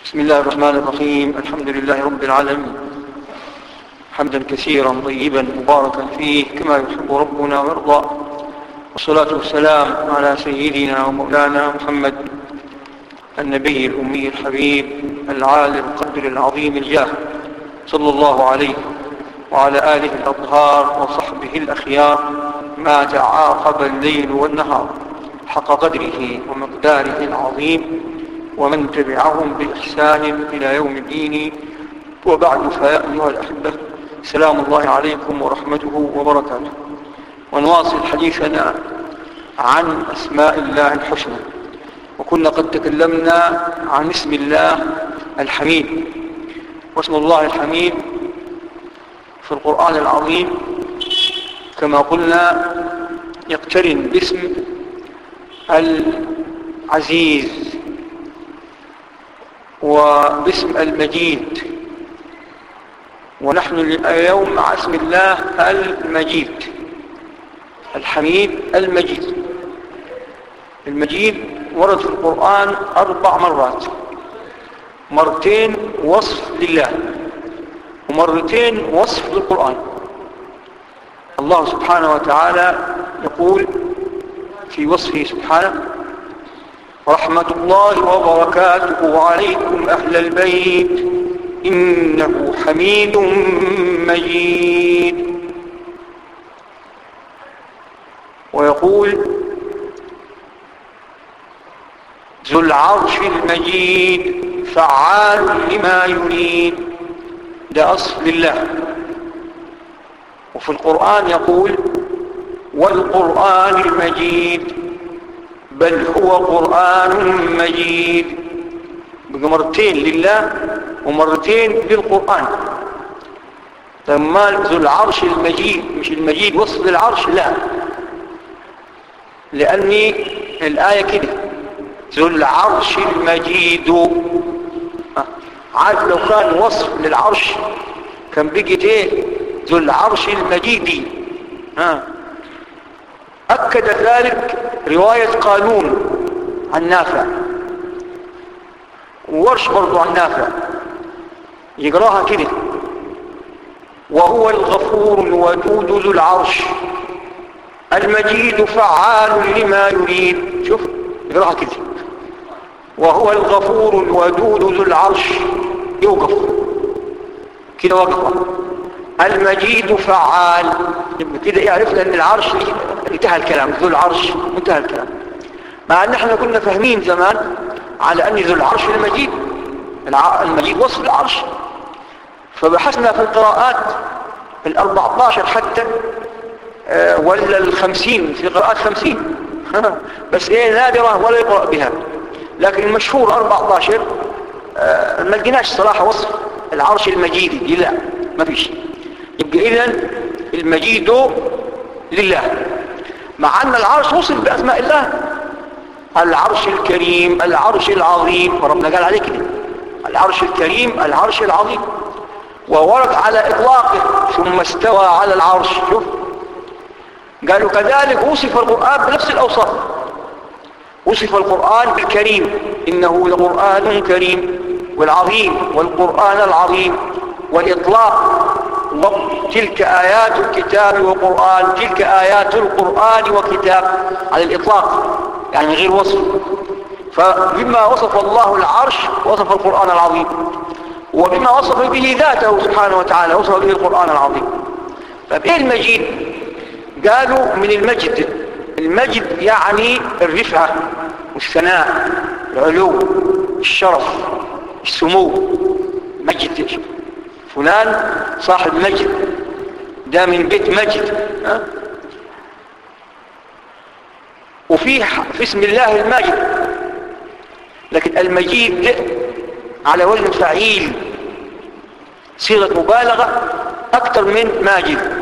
بسم الله الرحمن الرحيم. الحمد لله رب العالمين، حمدا كثيرا طيبا مباركا فيه كما يحب ربنا ويرضى، والصلاة والسلام على سيدنا ومولانا محمد النبي الأمي الحبيب العالي القدر العظيم الجاه، صلى الله عليه وعلى آله الأطهار وصحبه الأخيار، ما تعاقب الليل والنهار، حق قدره ومقداره العظيم، ومن تبعهم بإحسان إلى يوم الدين. وبعد، فيا أيها الأحبة، سلام الله عليكم ورحمته وبركاته. ونواصل حديثنا عن أسماء الله الحسنى، وكنا قد تكلمنا عن اسم الله الحميد. واسم الله الحميد في القرآن العظيم كما قلنا يقترن باسم العزيز وباسم المجيد، ونحن اليوم مع اسم الله المجيد. الحميد المجيد. المجيد ورد في القرآن 4 مرات، مرتين وصف لله ومرتين وصف للقرآن. الله سبحانه وتعالى يقول في وصفه سبحانه: رحمة الله وبركاته عليكم أهل البيت إنه حميد مجيد. ويقول: ذو العرش المجيد فعال لما يريد. ده أصل لله. وفي القرآن يقول: والقرآن المجيد بل هو قرآن مجيد. مرتين لله ومرتين للقرآن. فما ذو العرش المجيد، مش المجيد وصف للعرش، لا، لأني الآية كده: ذو العرش المجيد. عارف لو كان وصف للعرش كان بيجي ايه؟ ذو العرش المجيد. أكد ذلك رواية قانون عن نافع، وورش برضو عن نافع، يقراها كده: وهو الغفور الودود ذو العرش المجيد فعال لما يريد. شوف، يقراها كده: وهو الغفور الودود ذو العرش، يوقف كده وقفه، المجيد فعال. كده يعرفنا ان العرش انتهى الكلام، ذو العرش انتهى الكلام. مع ان احنا كنا فاهمين زمان على ان ذو العرش المجيد، المجيد وصف العرش. فبحثنا في القراءات 14 حتى ولا 50، في قراءات 50 بس ايه نادرة ولا يقرأ بها، لكن المشهور 14. ما لقيناش صراحة وصف العرش المجيد دي، لا، ما فيش. يبقى إذن المجيد لله، مع أن العرش وصف بأسماء الله: العرش الكريم، العرش العظيم. وربنا قال عليه كده: العرش الكريم، العرش العظيم. وورد على إطلاقه: ثم استوى على العرش. شوف، قالوا كذلك وصف القرآن بنفس الأوصاف. وصف القرآن بالكريم: إنه لقرآن كريم، والعظيم، والقرآن العظيم. والإطلاق: تلك آيات الكتاب وقرآن، تلك آيات القرآن وكتاب، على الإطلاق يعني غير وصف. فبما وصف الله العرش وصف القرآن العظيم، وبما وصف به ذاته سبحانه وتعالى وصف به القرآن العظيم. فبإيه المجيد؟ قالوا من المجد. المجد يعني الرفعة والثناء، العلو، الشرف، السمو. مجد فلان صاحب مجد، ده من بيت مجد. وفي اسم الله الماجد، لكن المجيد على وزن فعيل، صيغة مبالغة أكثر من ماجد.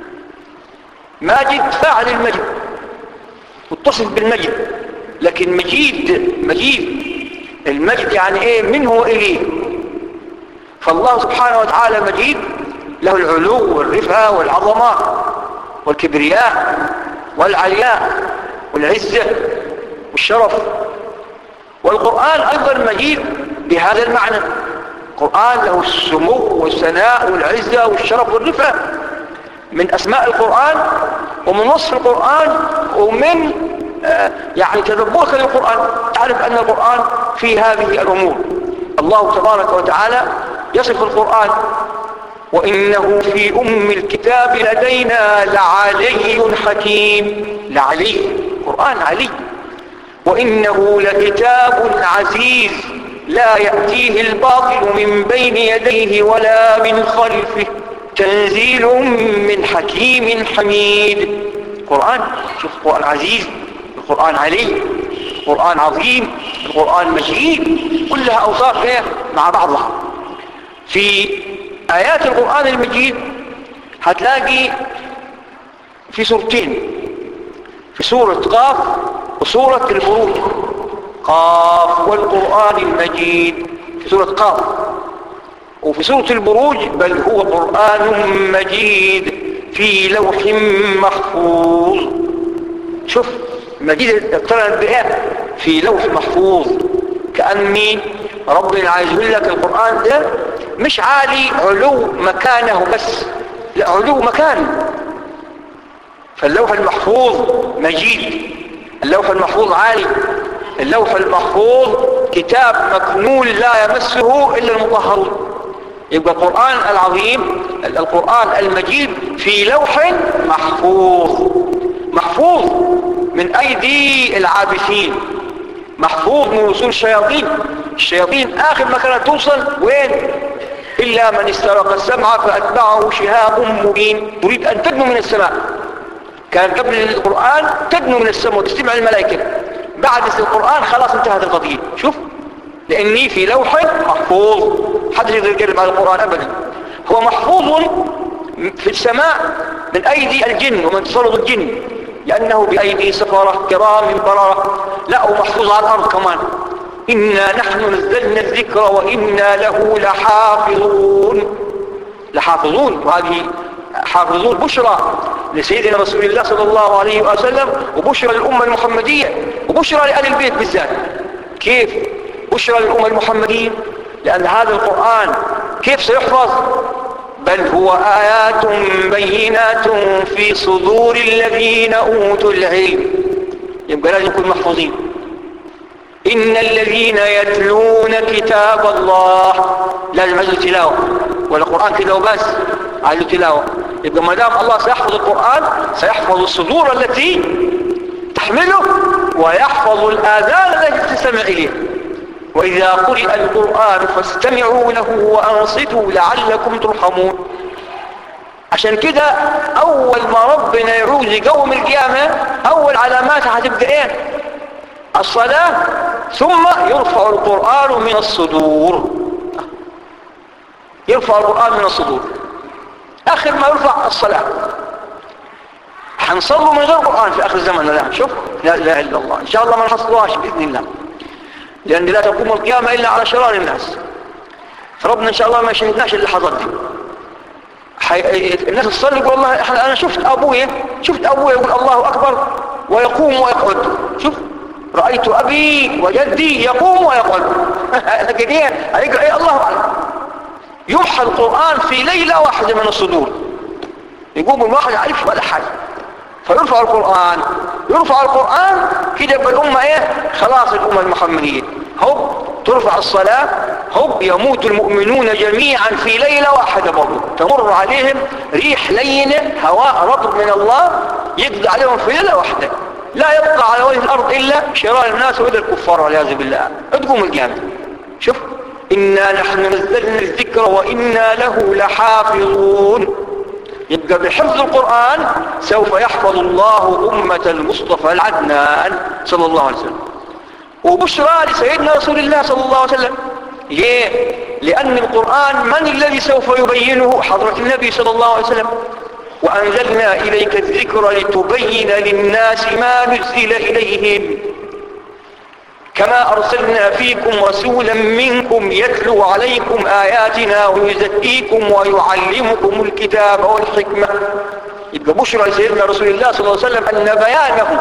ماجد فاعل المجد، متصف بالمجد. لكن مجيد، المجد يعني ايه؟ منه وإليه. فالله سبحانه وتعالى مجيد، له العلو والرفعة والعظمة والكبرياء والعلياء والعزة والشرف. والقرآن أيضا مجيد بهذا المعنى. القرآن له السمو والثناء والعزة والشرف والرفعة. من أسماء القرآن ومن وصف القرآن ومن يعني تدبرك للقرآن تعرف أن القرآن في هذه الأمور. الله تبارك وتعالى يصف القرآن: وإنه في أم الكتاب لدينا لعلي حكيم. لعلي، قرآن علي. وإنه لكتاب عزيز لا يأتيه الباطل من بين يديه ولا من خلفه تنزيل من حكيم حميد. القرآن، شوف، القرآن عزيز، القرآن علي، القرآن عظيم، القرآن مجيد، كلها أوصاف مع بعضها. في آيات القرآن المجيد هتلاقي في سورتين، في سورة قاف وسورة البروج. قاف والقرآن المجيد في سورة قاف، وفي سورة البروج بل هو قرآن مجيد في لوح محفوظ. شوف مجيد اقترنت بإيه؟ في لوح محفوظ. كأني ربنا عايز يقول لك القرآن ده مش عالي علو مكانه بس، لا، علو مكان. فاللوح المحفوظ مجيد، اللوح المحفوظ عالي، اللوح المحفوظ كتاب مكنون لا يمسه إلا المطهرون. يبقى القرآن العظيم، القرآن المجيد في لوح محفوظ. محفوظ من أيدي العابثين، محفوظ من وصول الشياطين. الشياطين آخر ما كانت توصل وين؟ إلا من استرق السمع فأتبعه شهاب مبين. تريد أن تدنو من السماء، كان قبل القرآن تدنو من السماء وتستمع الملائكة. بعد القرآن خلاص انتهت القضية. شوف، لأني في لوح محفوظ، حد يقدر يقرب على القرآن أبدا. هو محفوظ في السماء من أيدي الجن ومن تسلط الجن، لأنه بأيدي سفرة كرام بررة. لا، ومحفوظ على الأرض كمان. إنا نحن نزلنا الذكر وإنا له لحافظون. لحافظون، وهذه حافظون بشرى لسيدنا رسول الله صلى الله عليه وسلم، وبشرى للأمة المحمدية، وبشرى لآل البيت بالذات. كيف بشرى للأمة المحمدية؟ لأن هذا القرآن كيف سيحفظ؟ بل هو آيات بينات في صدور الذين أوتوا العلم. يبقى لازم يكون محفوظين. إن الذين يتلون كتاب الله، لازم عايزوا تلاوة، ولا قرآن كده وبس، عايزوا تلاوة. يبقى ما دام الله سيحفظ القرآن سيحفظ الصدور التي تحمله، ويحفظ الآذان التي تستمع إليه. وإذا قرئ القرآن فاستمعوا له وأنصتوا لعلكم ترحمون. عشان كده أول ما ربنا يعوز يقوم القيامة أول علامات هتبقى إيه؟ الصلاة، ثم يرفع القرآن من الصدور. يرفع القرآن من الصدور، آخر ما يرفع الصلاة. حنصلوا من غير قرآن في آخر الزمن. لا، شوف، لا إله إلا الله. إن شاء الله ما نحصلوهاش بإذن الله، لأن لا تقوم القيامة إلا على شرار الناس. فربنا إن شاء الله ما شهدناش اللحظات دي. الناس تصلي يقول والله أنا شفت أبوي يقول الله أكبر ويقوم ويقعد. شوف، رأيت أبي وجدي يقوم ويقعد. لكن هيقرأ إيه؟ الله أعلم. يمحى القرآن في ليلة واحدة من الصدور، يقوم الواحد يعرفش ولا حاجة، فيرفع القرآن. يرفع القرآن كده بالأمة إيه؟ خلاص الأمة المحمدية. هب ترفع الصلاة، هب يموت المؤمنون جميعا في ليلة واحدة برضه. تمر عليهم ريح لينة، هواء رطب من الله يقضي عليهم في ليلة واحدة. لا يبقى على وجه الأرض إلا شرار الناس وإلا الكفار والعياذ بالله. تقوم القيامة. شوف، إنا نحن نزلنا الذكر وإنا له لحافظون. يبقى بحفظ القرآن سوف يحفظ الله أمة المصطفى العدنان صلى الله عليه وسلم. وبشرى لسيدنا رسول الله صلى الله عليه وسلم. ليه؟ لأن القرآن من الذي سوف يبينه؟ حضرة النبي صلى الله عليه وسلم. وأنزلنا إليك الذكر لتبين للناس ما نزل إليهم كما أرسلنا فيكم رسولا منكم يتلو عليكم آياتنا ويزكيكم ويعلمكم الكتاب والحكمة. يبقى بشرى لسيدنا رسول الله صلى الله عليه وسلم أن بيانه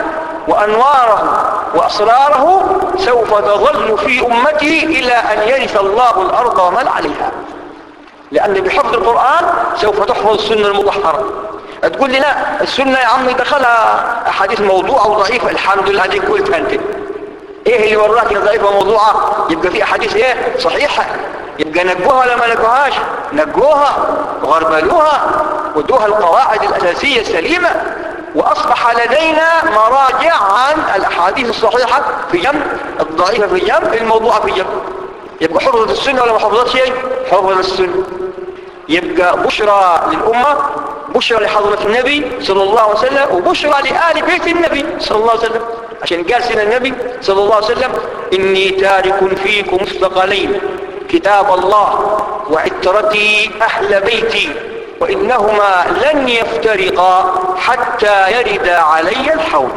وأنواره وأسراره سوف تظل في أمته إلى أن يرث الله الأرض ومن عليها. لأن بحفظ القرآن سوف تحفظ السنة المطهرة. تقول لي لا السنة يا عمي دخلها أحاديث موضوعة وضعيفة. الحمد لله هذه قلتها أنت. إيه اللي وراك ضعيفة موضوعة؟ يبقى في أحاديث إيه صحيحة، يبقى نقوها لما نقوهاش، نقوها وغربلوها ودوها القواعد الأساسية السليمة. وأصبح لدينا مراجع عن الأحاديث الصحيحة في جنب، الضعيفة في جنب، الموضوعة في جنب. يبقى حفظت السنة ولا ما حفظت شيء؟ حفظت السنة. يبقى بشرى للأمة، بشرى لحضرة النبي صلى الله عليه وسلم، وبشرى لآل بيت النبي صلى الله عليه وسلم. عشان قال سيدنا النبي صلى الله عليه وسلم إني تارك فيكم مثقلين، كتاب الله وعترتي أهل بيتي، وإنهما لن يفترقا حتى يرد علي الحوض.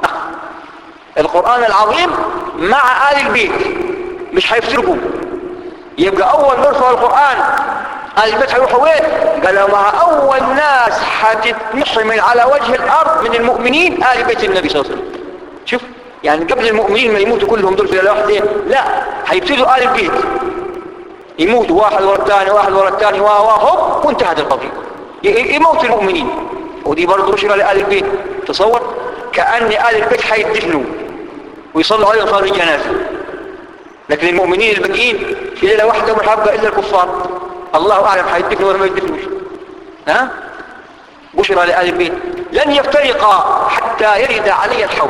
القرآن العظيم مع آل البيت مش هيفترقوا. يبقى أول نرفع القرآن آل البيت هيروحوا وين؟ قال مع أول ناس هتتمحمل على وجه الأرض من المؤمنين آل بيت النبي صلى الله عليه وسلم. شوف يعني قبل المؤمنين ما يموتوا كلهم دول في ليلة واحدة، لا هيبتدوا آل البيت يموتوا واحد ورا الثاني واحد ورا الثاني هوب وانتهت القضية. يموت المؤمنين. ودي برضه بشرى لآل البيت. تصور كأن آل البيت هيدفنوا ويصلوا عليهم صلاة الجنازة. لكن المؤمنين الباقيين في ليلة واحدة ما حبة إلا الكفار، الله أعلم هيدفنوا ولا ما يدفنوش. ها؟ بشرى لآل البيت لن يفترقا حتى يرد علي الحوض.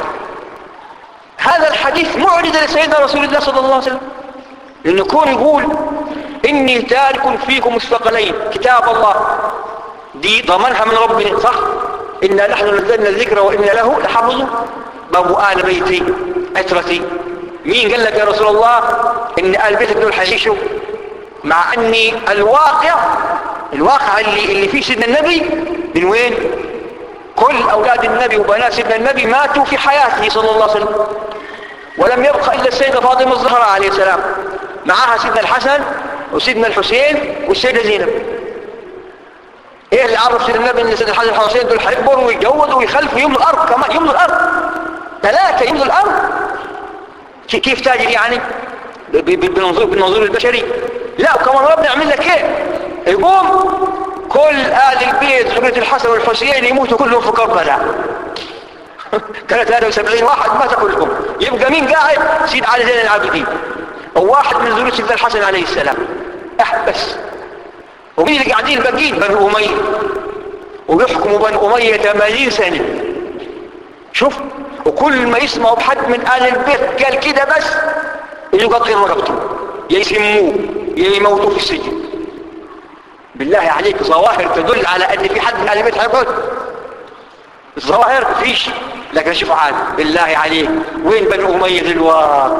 هذا الحديث معرض لسيدنا رسول الله صلى الله عليه وسلم، لأنه كون يقول إني تارك فيكم مثقلين كتاب الله، دي ضمنها من ربنا صح؟ إنا نحن نزلنا الذكر وإنا له لحافظون. باب آل بيتي عترتي، مين قال لك يا رسول الله إن آل بيتك دول حيعيشوا؟ مع أن الواقع اللي فيه سيدنا النبي من وين؟ كل أولاد النبي وبنات سيدنا النبي ماتوا في حياته صلى الله عليه وسلم، ولم يبقى إلا السيدة فاطمة الزهراء عليه السلام، معها سيدنا الحسن وسيدنا الحسين والسيدة زينب. ايه اللي عرف سيدنا النبي ان سيدنا الحسن والحسين دول هيكبروا ويتجوزوا ويخلفوا يملوا الارض، كمان يملوا الارض، 3 يملوا الارض. كيف تاجر يعني بالمنظور البشري؟ لا وكمان ربنا يعمل لك ايه؟ يقوم كل آل البيت ذرية الحسن والحسين يموتوا كلهم في كربلاء. 73 واحد مات كلهم. يبقى مين قاعد؟ سيد علي زين العابدين، وواحد من ذرية سيدنا الحسن عليه السلام بس. ومين اللي قاعدين باقيين؟ بنو أمية، ويحكموا بنو أمية 80 سنة. شوف، وكل ما يسمعوا بحد من آل البيت قال كده بس يقطعوا رقبته، يسموه، يموتوه في السجن. بالله عليك ظواهر تدل على ان في حد من آل البيت هيقعد؟ الظواهر فيش. لكن شوف عاد بالله عليك وين بنو أمية دلوقتي؟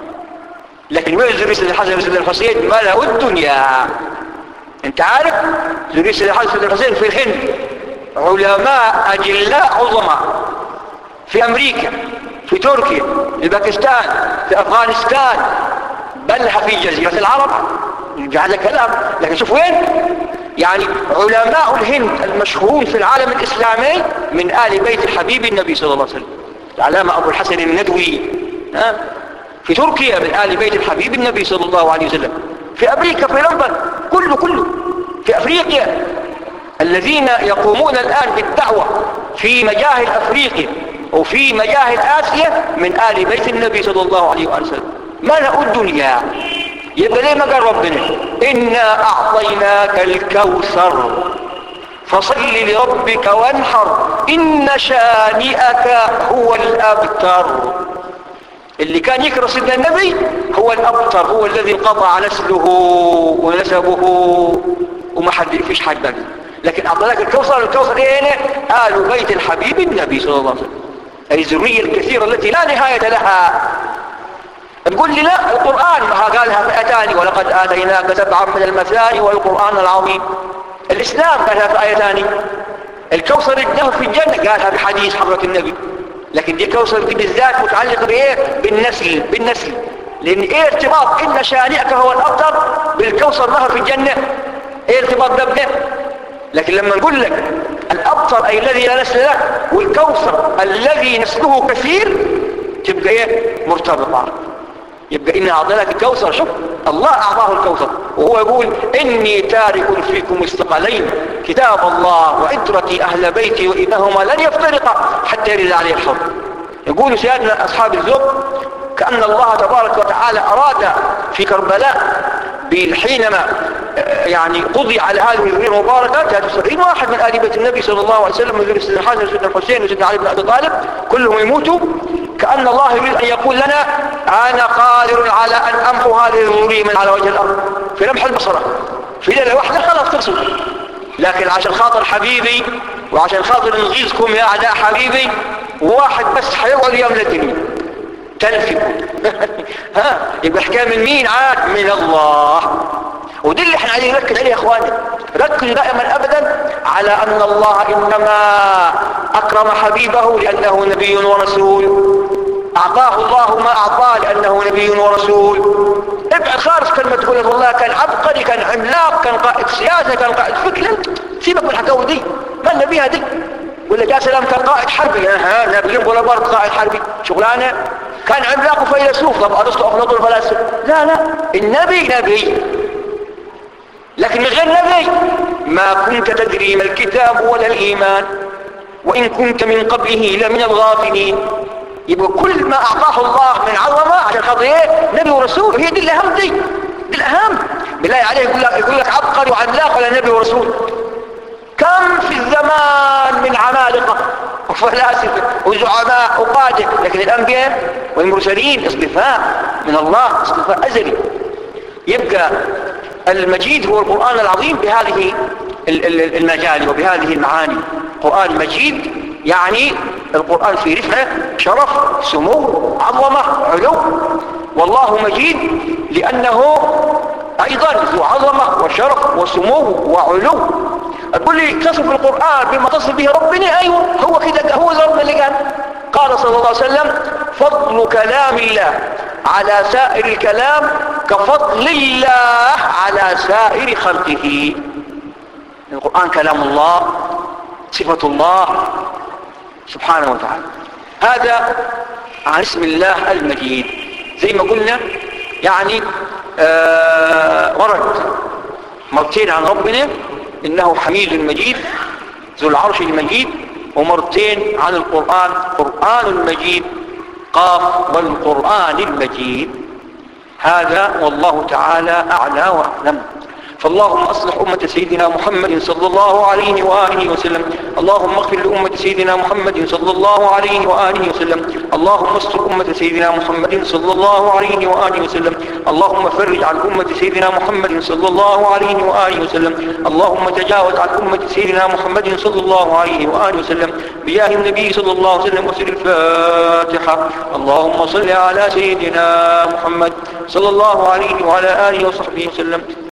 لكن وين ذرية الحسن وسيدنا الحسين؟ ملأوا الدنيا. انت عارف ذرية الحسن وسيدنا الحسين في الهند علماء أجلاء عظماء، في أمريكا، في تركيا، في باكستان، في أفغانستان، بل في جزيرة العرب. هذا كلام. لكن شوف وين؟ يعني علماء الهند المشهورون في العالم الإسلامي من آل بيت الحبيب النبي صلى الله عليه وسلم. العلامة أبو الحسن الندوي في تركيا من آل بيت الحبيب النبي صلى الله عليه وسلم. في أمريكا، في لندن، كله في أفريقيا الذين يقومون الآن بالدعوة في مجاهل أفريقيا وفي مجاهل آسيا من آل بيت النبي صلى الله عليه وسلم. ملأوا الدنيا. يبقى ليه ما قال ربنا إنا أعطيناك الكوثر فصل لربك وانحر إن شانئك هو الأبتر. اللي كان يكره سيدنا النبي هو الأبتر، هو الذي انقطع نسله ونسبه وما حد فيش حد باقي. لكن أعطيناك الكوثر. الكوثر ايه؟ آل بيت الحبيب النبي صلى الله عليه وسلم، أي الذرية الكثيرة التي لا نهاية لها. تقول لي لا القرآن ما قالها 200 ولقد آتيناك 7 من المثاني والقرآن العظيم. الإسلام قالها في آية ثانية. الكوثر له في الجنة قالها بحديث حضرة النبي. لكن دي كوثر بالذات متعلق بإيه؟ بالنسل. لأن إيه ارتباط إن شانئك هو الأبتر بالكوثر له في الجنة؟ إيه ارتباط ده بده؟ لكن لما نقول لك والأبطر أي الذي لا نسل له والكوثر الذي نسله كثير تبقى ايه مرتبطة. يبقى إن أعطيناك الكوثر، شوف الله أعطاه الكوثر وهو يقول إني تارك فيكم الثقلين كتاب الله وعترتي أهل بيتي وإنهما لن يفترقا حتى يرد عليه الحوض. يقول سيادنا أصحاب الذوق كأن الله تبارك وتعالى أراد في كربلاء حينما يعني قضي على هذه الذرية المباركة 73 واحد من آل بيت النبي صلى الله عليه وسلم، من سيدنا الحسن وسيدنا الحسين وسيدنا علي بن أبي طالب، كلهم يموتوا. كأن الله يريد أن يقول لنا أنا قادر على أن أمحو هذه الذرية من على وجه الأرض في لمح البصرة، في ليلة واحدة خلاص ترسل. لكن عشان خاطر حبيبي وعشان خاطر نغيظكم يا أعداء حبيبي، واحد بس حيقعد يملى الدنيا تنفي. ها يبقى حكاية من مين عاد؟ من الله. ودي اللي احنا عايزين نركز عليه يا اخواني. ركزوا دائما ابدا على ان الله انما اكرم حبيبه لانه نبي ورسول، اعطاه الله ما اعطاه لانه نبي ورسول. ابعد خالص كلمة تقول الله كان عبقري كان عملاق كان قائد سياسة كان قائد فكر، سيبك من الحكاوي دي ما النبي دي. ولا جاء سلام كان قائد حربي، ها نبي ولا برضه قائد حربي شغلانه. كان عملاق وفيلسوف، طب ارسطو افلاطون الفلاسفه، لا النبي نبي. لكن من غير نبي ما كنت تدري ما الكتاب ولا الايمان وان كنت من قبله لمن الغافلين. يبقى كل ما اعطاه الله من عظمه عشان خاطر ايه؟ نبي ورسول. هي دي الاهم، دي الاهم. بالله عليه يقول لك عبقري وعملاق ولا نبي ورسول؟ كم في الزمان من عمالقه وفلاسفه وزعماء وقاده، لكن الانبياء والمرسلين اصطفاء من الله، اصطفاء ازلي. يبقى المجيد هو القرآن العظيم بهذه المجال وبهذه المعاني. قرآن مجيد يعني القرآن في رفعه شرف سمو عظمة علو. والله مجيد لأنه أيضا ذو عظمة وشرف وسمو وعلو. أقول لي تصف القرآن بما تصف به ربنا، أيوه هو كده، هو ذرنا اللي قال صلى الله عليه وسلم فضل كلام الله على سائر الكلام كفضل الله على سائر خلقه. القرآن كلام الله، صفة الله سبحانه وتعالى. هذا عن اسم الله المجيد. زي ما قلنا يعني ورد مرتين عن ربنا إنه حميد مجيد ذو العرش المجيد، ومرتين عن القرآن قرآن المجيد قاف والقرآن المجيد. هذا والله تعالى أعلى وأعلم. فاللهم أصلح أمة سيدنا محمد صلى الله عليه وآله وسلم. اللهم اغفر لأمة سيدنا محمد صلى الله عليه وآله وسلم. اللهم استر أمة سيدنا محمد صلى الله عليه وآله وسلم. اللهم فرج عن أمة سيدنا محمد صلى الله عليه وآله وسلم. اللهم تجاوز عن أمة سيدنا محمد صلى الله عليه وآله وسلم بجاه النبي صلى الله عليه وسلم. وسر الفاتحة. اللهم صل على سيدنا محمد صلى الله عليه وعلى آله وصحبه وسلم.